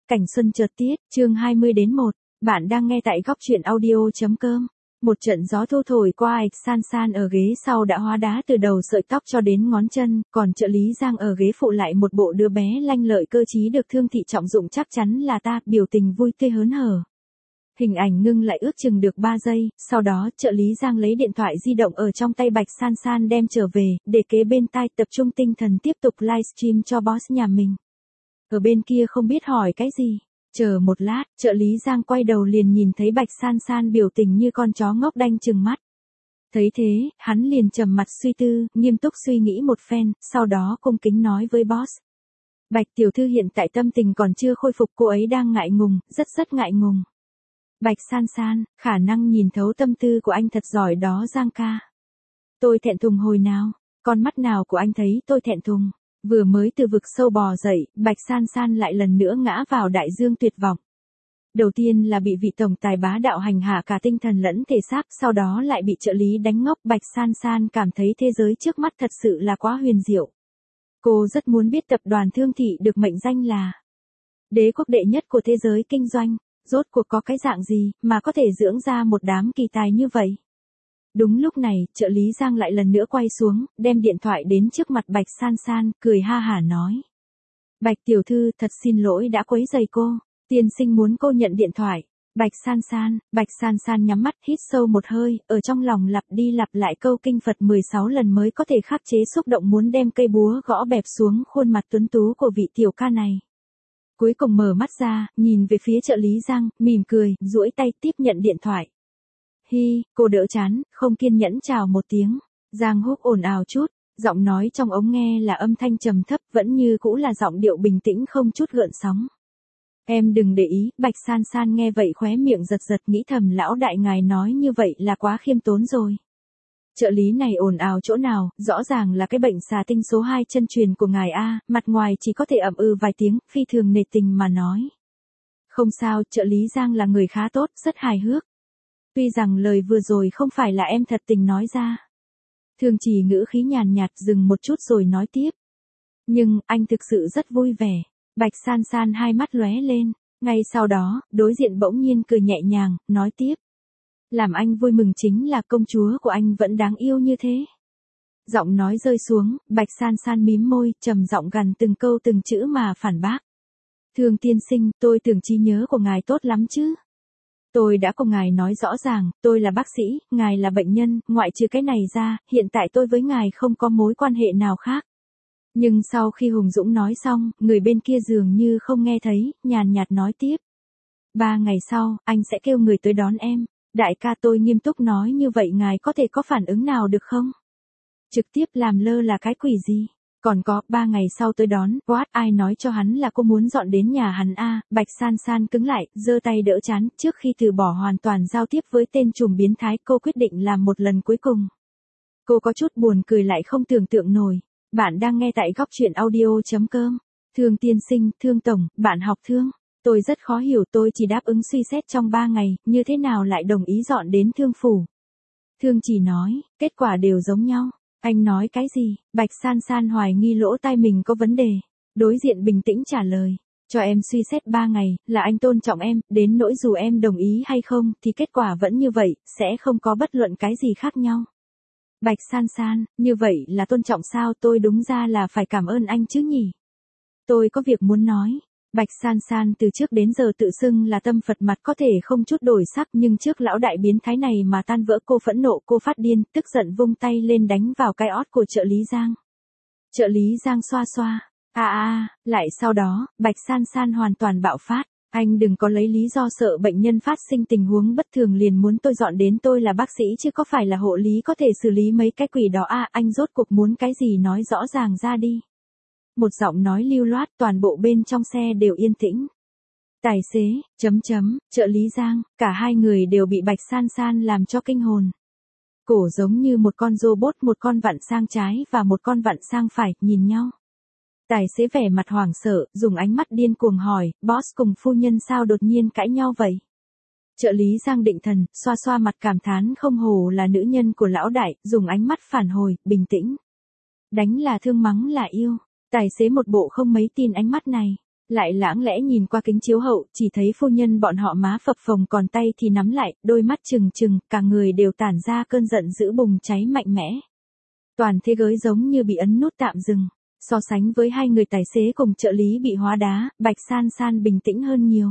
Cảnh xuân chợt tiết, chương 20 đến 1. Bạn đang nghe tại góc truyện audio.com. Một trận gió thu thổi qua ạch san san ở ghế sau đã hóa đá từ đầu sợi tóc cho đến ngón chân, còn trợ lý Giang ở ghế phụ lại một bộ đứa bé lanh lợi cơ trí được Thương Thị trọng dụng, chắc chắn là ta, biểu tình vui tươi hớn hở. Hình ảnh ngưng lại ước chừng được 3 giây, sau đó trợ lý Giang lấy điện thoại di động ở trong tay Bạch San San đem trở về, để kế bên tai tập trung tinh thần tiếp tục livestream cho boss nhà mình. Ở bên kia không biết hỏi cái gì. Chờ một lát, trợ lý Giang quay đầu liền nhìn thấy Bạch San San biểu tình như con chó ngốc đanh chừng mắt. Thấy thế, hắn liền trầm mặt suy tư, nghiêm túc suy nghĩ một phen, sau đó cung kính nói với boss. Bạch tiểu thư hiện tại tâm tình còn chưa khôi phục, cô ấy đang ngại ngùng, rất ngại ngùng. Bạch San San, khả năng nhìn thấu tâm tư của anh thật giỏi đó Giang ca. Tôi thẹn thùng hồi nào? Con mắt nào của anh thấy tôi thẹn thùng? Vừa mới từ vực sâu bò dậy, Bạch San San lại lần nữa ngã vào đại dương tuyệt vọng. Đầu tiên là bị vị tổng tài bá đạo hành hạ cả tinh thần lẫn thể xác, sau đó lại bị trợ lý đánh ngốc. Bạch San San cảm thấy thế giới trước mắt thật sự là quá huyền diệu. Cô rất muốn biết tập đoàn Thương Thị được mệnh danh là đế quốc đệ nhất của thế giới kinh doanh, rốt cuộc có cái dạng gì mà có thể dưỡng ra một đám kỳ tài như vậy. Đúng lúc này, trợ lý Giang lại lần nữa quay xuống, đem điện thoại đến trước mặt Bạch San San, cười ha hả nói. Bạch tiểu thư, thật xin lỗi đã quấy rầy cô, tiên sinh muốn cô nhận điện thoại. Bạch San San nhắm mắt hít sâu một hơi, ở trong lòng lặp đi lặp lại câu kinh Phật 16 lần mới có thể khắc chế xúc động muốn đem cây búa gõ bẹp xuống khuôn mặt tuấn tú của vị tiểu ca này. Cuối cùng mở mắt ra, nhìn về phía trợ lý Giang, mỉm cười, duỗi tay tiếp nhận điện thoại. Hi, cô đỡ chán, không kiên nhẫn chào một tiếng. Giang Húc ồn ào chút, giọng nói trong ống nghe là âm thanh trầm thấp, vẫn như cũ là giọng điệu bình tĩnh không chút gợn sóng. Em đừng để ý. Bạch San San nghe vậy khóe miệng giật giật, nghĩ thầm lão đại ngài nói như vậy là quá khiêm tốn rồi. Trợ lý này ồn ào chỗ nào, rõ ràng là cái bệnh xà tinh số 2 chân truyền của ngài a, mặt ngoài chỉ có thể ậm vài tiếng, phi thường nề tình mà nói. Không sao, trợ lý Giang là người khá tốt, rất hài hước. Tuy rằng lời vừa rồi không phải là em thật tình nói ra. Thường chỉ ngữ khí nhàn nhạt dừng một chút rồi nói tiếp. Nhưng, anh thực sự rất vui vẻ. Bạch San San hai mắt lóe lên. Ngay sau đó, đối diện bỗng nhiên cười nhẹ nhàng, nói tiếp. Làm anh vui mừng chính là công chúa của anh vẫn đáng yêu như thế. Giọng nói rơi xuống, Bạch San San mím môi, trầm giọng gằn từng câu từng chữ mà phản bác. Thương tiên sinh, tôi tưởng trí nhớ của ngài tốt lắm chứ. Tôi đã cùng ngài nói rõ ràng, tôi là bác sĩ, ngài là bệnh nhân, ngoại trừ cái này ra, hiện tại tôi với ngài không có mối quan hệ nào khác. Nhưng sau khi Hùng Dũng nói xong, người bên kia dường như không nghe thấy, nhàn nhạt nói tiếp. 3 ngày sau, anh sẽ kêu người tới đón em. Đại ca, tôi nghiêm túc nói như vậy ngài có thể có phản ứng nào được không? Trực tiếp làm lơ là cái quỷ gì? Còn có, 3 ngày sau tới đón, what, ai nói cho hắn là cô muốn dọn đến nhà hắn a? Bạch San San cứng lại, giơ tay đỡ chán, trước khi từ bỏ hoàn toàn giao tiếp với tên trùm biến thái, cô quyết định làm một lần cuối cùng. Cô có chút buồn cười lại không tưởng tượng nổi. Bạn đang nghe tại góc truyện audio.com. Thương tiên sinh, Thương tổng, bạn học Thương. Tôi rất khó hiểu, tôi chỉ đáp ứng suy xét trong 3 ngày, như thế nào lại đồng ý dọn đến Thương phủ. Thương chỉ nói, kết quả đều giống nhau. Anh nói cái gì? Bạch San San hoài nghi lỗ tai mình có vấn đề. Đối diện bình tĩnh trả lời. Cho em suy xét 3 ngày, là anh tôn trọng em, đến nỗi dù em đồng ý hay không, thì kết quả vẫn như vậy, sẽ không có bất luận cái gì khác nhau. Bạch San San, như vậy là tôn trọng sao? Tôi đúng ra là phải cảm ơn anh chứ nhỉ? Tôi có việc muốn nói. Bạch San San từ trước đến giờ tự xưng là tâm Phật, mặt có thể không chút đổi sắc, nhưng trước lão đại biến thái này mà tan vỡ, cô phẫn nộ, cô phát điên, tức giận vung tay lên đánh vào cái ót của trợ lý Giang. Trợ lý Giang xoa xoa. Lại sau đó, Bạch San San hoàn toàn bạo phát. Anh đừng có lấy lý do sợ bệnh nhân phát sinh tình huống bất thường liền muốn tôi dọn đến, tôi là bác sĩ chứ có phải là hộ lý có thể xử lý mấy cái quỷ đó à, anh rốt cuộc muốn cái gì nói rõ ràng ra đi. Một giọng nói lưu loát, toàn bộ bên trong xe đều yên tĩnh. Tài xế, trợ lý Giang, cả hai người đều bị Bạch San San làm cho kinh hồn. Cổ giống như một con robot, một con vặn sang trái và một con vặn sang phải, nhìn nhau. Tài xế vẻ mặt hoảng sợ, dùng ánh mắt điên cuồng hỏi, boss cùng phu nhân sao đột nhiên cãi nhau vậy? Trợ lý Giang định thần, xoa xoa mặt cảm thán không hổ là nữ nhân của lão đại, dùng ánh mắt phản hồi, bình tĩnh. Đánh là thương, mắng là yêu. Tài xế một bộ không mấy tin ánh mắt này. Lại lãng lẽ nhìn qua kính chiếu hậu, chỉ thấy phu nhân bọn họ má phập phồng còn tay thì nắm lại, đôi mắt trừng trừng, cả người đều tản ra cơn giận dữ bùng cháy mạnh mẽ. Toàn thế giới giống như bị ấn nút tạm dừng. So sánh với hai người tài xế cùng trợ lý bị hóa đá, Bạch San San bình tĩnh hơn nhiều.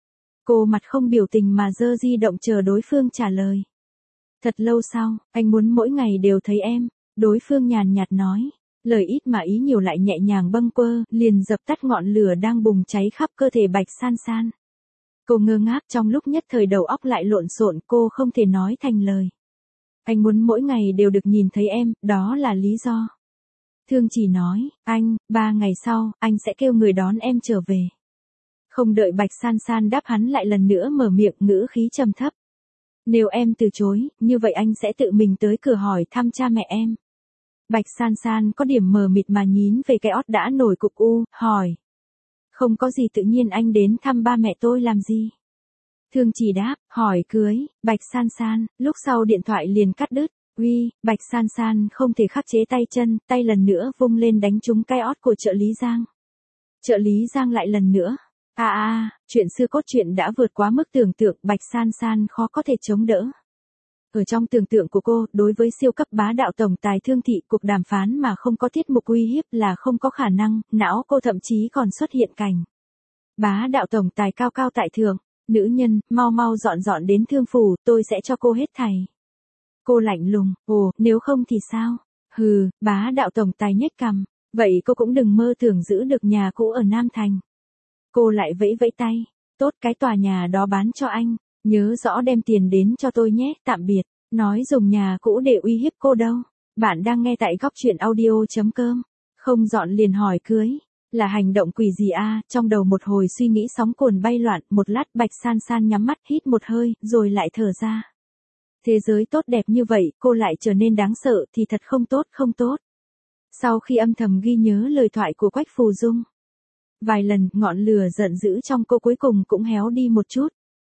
Cô mặt không biểu tình mà giơ di động chờ đối phương trả lời. Thật lâu sau, anh muốn mỗi ngày đều thấy em, đối phương nhàn nhạt nói. Lời ít mà ý nhiều lại nhẹ nhàng bâng quơ, liền dập tắt ngọn lửa đang bùng cháy khắp cơ thể Bạch San San. Cô ngơ ngác trong lúc nhất thời đầu óc lại lộn xộn, cô không thể nói thành lời. Anh muốn mỗi ngày đều được nhìn thấy em, đó là lý do. Thương Chỉ nói, 3 ngày sau, anh sẽ kêu người đón em trở về. Không đợi Bạch San San đáp hắn lại lần nữa mở miệng ngữ khí trầm thấp. Nếu em từ chối, như vậy anh sẽ tự mình tới cửa hỏi thăm cha mẹ em. Bạch San San có điểm mờ mịt mà nhín về cái ót đã nổi cục u, hỏi. Không có gì tự nhiên anh đến thăm ba mẹ tôi làm gì? Thương Chỉ đáp, hỏi cưới, Bạch San San, lúc sau điện thoại liền cắt đứt. Uy, Bạch San San không thể khắc chế tay chân, tay lần nữa vung lên đánh trúng cái ót của trợ lý Giang. Trợ lý Giang lại lần nữa. Chuyện xưa cốt truyện đã vượt quá mức tưởng tượng, Bạch San San khó có thể chống đỡ. Ở trong tưởng tượng của cô, đối với siêu cấp bá đạo tổng tài Thương Thị, cuộc đàm phán mà không có tiết mục uy hiếp là không có khả năng, não cô thậm chí còn xuất hiện cảnh. Bá đạo tổng tài cao cao tại thượng, nữ nhân, mau dọn đến Thương phủ, tôi sẽ cho cô hết thảy. Cô lạnh lùng, nếu không thì sao? Hừ, bá đạo tổng tài nhếch cằm, vậy cô cũng đừng mơ tưởng giữ được nhà cũ ở Nam Thành. Cô lại vẫy vẫy tay, tốt cái tòa nhà đó bán cho anh, nhớ rõ đem tiền đến cho tôi nhé, tạm biệt, nói dùng nhà cũ để uy hiếp cô đâu. Bạn đang nghe tại góc truyện audio.com, không dọn liền hỏi cưới, là hành động quỷ gì a? Trong đầu một hồi suy nghĩ sóng cuồn bay loạn, một lát Bạch San San nhắm mắt hít một hơi, rồi lại thở ra. Thế giới tốt đẹp như vậy, cô lại trở nên đáng sợ thì thật không tốt. Sau khi âm thầm ghi nhớ lời thoại của Quách Phù Dung, vài lần, ngọn lửa giận dữ trong cô cuối cùng cũng héo đi một chút.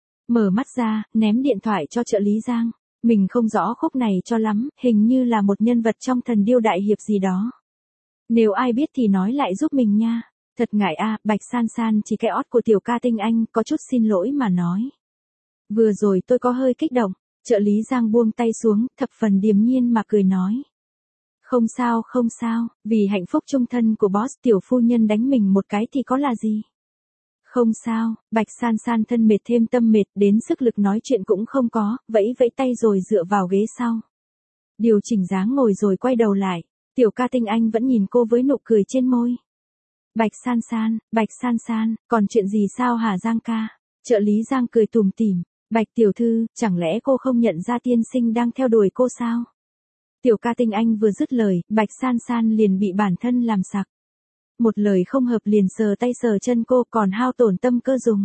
Mở mắt ra, ném điện thoại cho trợ lý Giang. Mình không rõ khúc này cho lắm, hình như là một nhân vật trong Thần Điêu Đại Hiệp gì đó. Nếu ai biết thì nói lại giúp mình nha. Thật ngại Bạch San San chỉ cái ót của tiểu ca Tinh Anh, có chút xin lỗi mà nói. Vừa rồi tôi có hơi kích động. Trợ lý Giang buông tay xuống, thập phần điềm nhiên mà cười nói. Không sao, vì hạnh phúc chung thân của boss tiểu phu nhân đánh mình một cái thì có là gì. Không sao, Bạch San San thân mệt thêm tâm mệt, đến sức lực nói chuyện cũng không có, vẫy vẫy tay rồi dựa vào ghế sau. Điều chỉnh dáng ngồi rồi quay đầu lại, tiểu ca Tinh Anh vẫn nhìn cô với nụ cười trên môi. Bạch San San, còn chuyện gì sao hả Giang ca? Trợ lý Giang cười tủm tỉm. Bạch tiểu thư, chẳng lẽ cô không nhận ra tiên sinh đang theo đuổi cô sao? Tiểu ca Tinh Anh vừa dứt lời, Bạch San San liền bị bản thân làm sặc. Một lời không hợp liền sờ tay sờ chân cô, còn hao tổn tâm cơ dùng.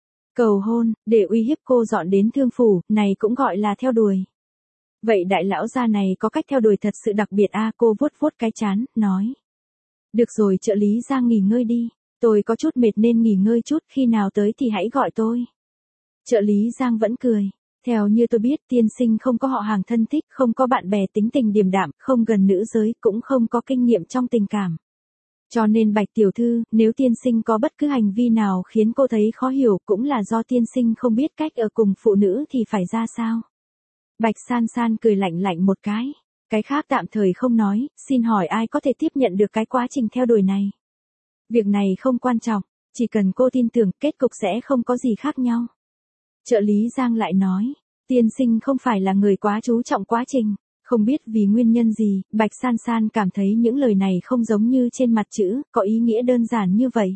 Cầu hôn, để uy hiếp cô dọn đến Thương phủ, này cũng gọi là theo đuổi. Vậy đại lão gia này có cách theo đuổi thật sự đặc biệt cô vuốt cái trán, nói. Được rồi trợ lý Giang nghỉ ngơi đi, tôi có chút mệt nên nghỉ ngơi chút, khi nào tới thì hãy gọi tôi. Trợ lý Giang vẫn cười. Theo như tôi biết, tiên sinh không có họ hàng thân thích, không có bạn bè, tính tình điềm đạm, không gần nữ giới, cũng không có kinh nghiệm trong tình cảm. Cho nên Bạch tiểu thư, nếu tiên sinh có bất cứ hành vi nào khiến cô thấy khó hiểu, cũng là do tiên sinh không biết cách ở cùng phụ nữ thì phải ra sao. Bạch San San cười lạnh một cái. Cái khác tạm thời không nói, xin hỏi ai có thể tiếp nhận được cái quá trình theo đuổi này. Việc này không quan trọng, chỉ cần cô tin tưởng, kết cục sẽ không có gì khác nhau. Trợ lý Giang lại nói, tiên sinh không phải là người quá chú trọng quá trình. Không biết vì nguyên nhân gì, Bạch San San cảm thấy những lời này không giống như trên mặt chữ, có ý nghĩa đơn giản như vậy.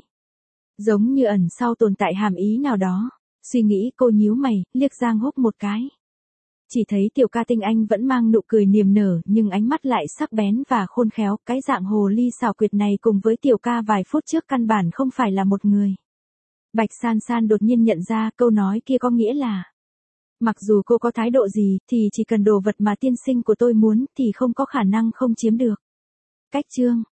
Giống như ẩn sau tồn tại hàm ý nào đó. Suy nghĩ cô nhíu mày, liếc Giang Húc một cái. Chỉ thấy tiểu ca Tinh Anh vẫn mang nụ cười niềm nở, nhưng ánh mắt lại sắc bén và khôn khéo. Cái dạng hồ ly xảo quyệt này cùng với tiểu ca vài phút trước căn bản không phải là một người. Bạch San San đột nhiên nhận ra câu nói kia có nghĩa là, mặc dù cô có thái độ gì, thì chỉ cần đồ vật mà tiên sinh của tôi muốn, thì không có khả năng không chiếm được. Cách chương